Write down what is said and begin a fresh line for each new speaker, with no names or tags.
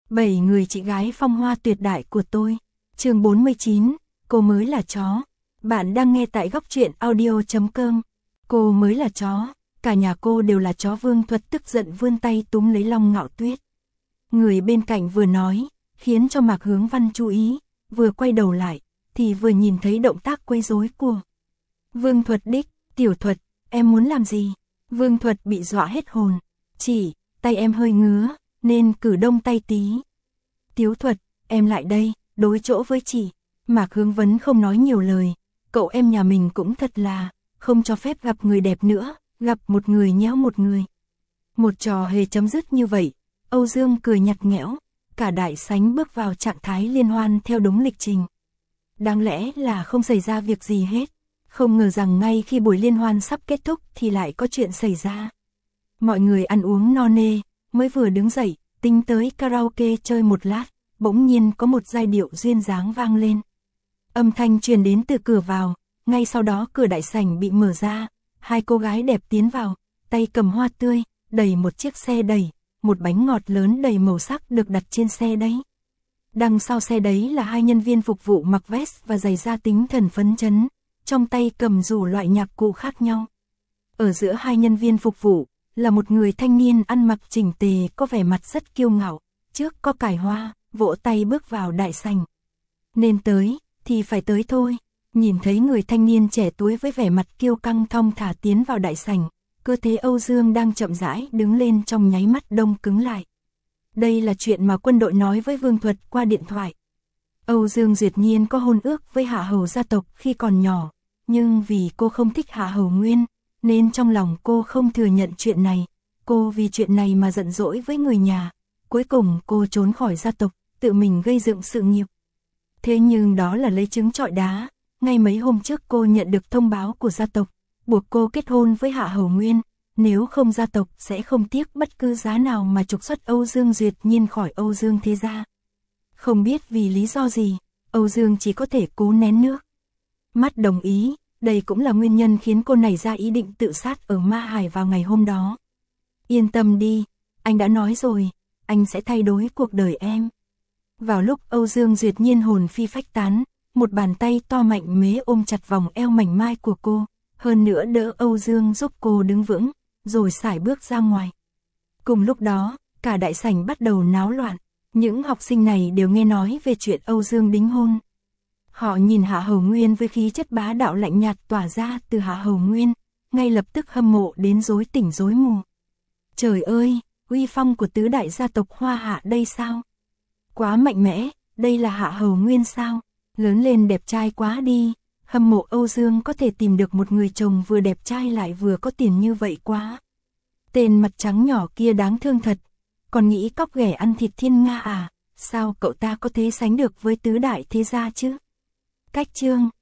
7 người chị gái phong hoa tuyệt đại của tôi. Chương 49, cô mới là chó. Bạn đang nghe tại góc truyện audio.com. Cô mới là chó, cả nhà cô đều là chó. Vương Thuật tức giận vươn tay túm lấy Long Ngạo Tuyết. Người bên cạnh vừa nói, khiến cho Mạc Hướng Văn chú ý, vừa quay đầu lại, thì vừa nhìn thấy động tác quấy rối của Vương Thuật đích. Tiểu Thuật, em muốn làm gì? Vương Thuật bị dọa hết hồn. Chỉ, tay em hơi ngứa, nên cử đông tay tí. Tiếu Thuật, em lại đây, đối chỗ với chị. Mạc Hướng Vấn không nói nhiều lời, cậu em nhà mình cũng thật là, không cho phép gặp người đẹp nữa, gặp một người nhéo một người. Một trò hề chấm dứt như vậy, Âu Dương cười nhạt nhẽo, cả đại sảnh bước vào trạng thái liên hoan theo đúng lịch trình. Đáng lẽ là không xảy ra việc gì hết, không ngờ rằng ngay khi buổi liên hoan sắp kết thúc thì lại có chuyện xảy ra. Mọi người ăn uống no nê, mới vừa đứng dậy, tính tới karaoke chơi một lát, bỗng nhiên có một giai điệu duyên dáng vang lên. Âm thanh truyền đến từ cửa vào, ngay sau đó cửa đại sảnh bị mở ra, hai cô gái đẹp tiến vào, tay cầm hoa tươi, đẩy một chiếc xe đẩy, một bánh ngọt lớn đầy màu sắc được đặt trên xe đấy. Đằng sau xe đấy là hai nhân viên phục vụ mặc vest và giày da tính thần phấn chấn, trong tay cầm đủ loại nhạc cụ khác nhau. Ở giữa hai nhân viên phục vụ là một người thanh niên ăn mặc chỉnh tề, có vẻ mặt rất kiêu ngạo, trước có cài hoa, vỗ tay bước vào đại sảnh. Nên tới thì phải tới thôi. Nhìn thấy người thanh niên trẻ tuổi với vẻ mặt kiêu căng thong thả tiến vào đại sảnh, cơ thể Âu Dương đang chậm rãi đứng lên trong nháy mắt đông cứng lại. Đây là chuyện mà quân đội nói với Vương Thuật qua điện thoại. Âu Dương duyệt nhiên có hôn ước với Hạ Hầu gia tộc khi còn nhỏ, nhưng vì cô không thích Hạ Hầu Nguyên, nên trong lòng cô không thừa nhận chuyện này. Cô vì chuyện này mà giận dỗi với người nhà, cuối cùng cô trốn khỏi gia tộc, tự mình gây dựng sự nghiệp. Thế nhưng đó là lấy trứng trọi đá, ngay mấy hôm trước cô nhận được thông báo của gia tộc, buộc cô kết hôn với Hạ Hầu Nguyên, nếu không gia tộc sẽ không tiếc bất cứ giá nào mà trục xuất Âu Dương duyệt nhiên khỏi Âu Dương thế gia. Không biết vì lý do gì, Âu Dương chỉ có thể cố nén nước mắt đồng ý, đây cũng là nguyên nhân khiến cô nảy ra ý định tự sát ở Ma Hải vào ngày hôm đó. Yên tâm đi, anh đã nói rồi, anh sẽ thay đổi cuộc đời em. Vào lúc Âu Dương duyệt nhiên hồn phi phách tán, một bàn tay to mạnh mẽ ôm chặt vòng eo mảnh mai của cô, hơn nữa đỡ Âu Dương giúp cô đứng vững, rồi sải bước ra ngoài. Cùng lúc đó, cả đại sảnh bắt đầu náo loạn, những học sinh này đều nghe nói về chuyện Âu Dương đính hôn. Họ nhìn Hạ Hầu Nguyên với khí chất bá đạo lạnh nhạt tỏa ra từ Hạ Hầu Nguyên, ngay lập tức hâm mộ đến rối tỉnh rối mù. Trời ơi, uy phong của tứ đại gia tộc Hoa Hạ đây sao? Quá mạnh mẽ, đây là Hạ Hầu Nguyên sao? Lớn lên đẹp trai quá đi, hâm mộ Âu Dương có thể tìm được một người chồng vừa đẹp trai lại vừa có tiền như vậy quá. Tên mặt trắng nhỏ kia đáng thương thật, còn nghĩ cóc ghẻ ăn thịt thiên nga à, sao cậu ta có thể sánh được với tứ đại thế gia chứ? Cách chương